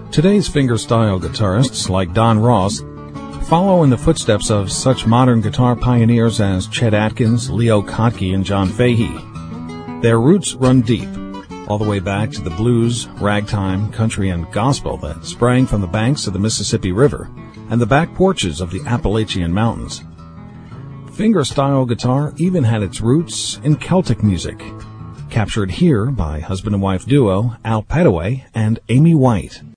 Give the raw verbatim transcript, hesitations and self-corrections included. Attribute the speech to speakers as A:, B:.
A: Today's fingerstyle guitarists, like Don Ross, follow in the footsteps of such modern guitar pioneers as Chet Atkins, Leo Kottke, and John Fahey. Their roots run deep, all the way back to the blues, ragtime, country, and gospel that sprang from the banks of the Mississippi River and the back porches of the Appalachian Mountains. Fingerstyle guitar even had its roots in Celtic music, captured here by husband and wife duo Al Petaway and Amy White.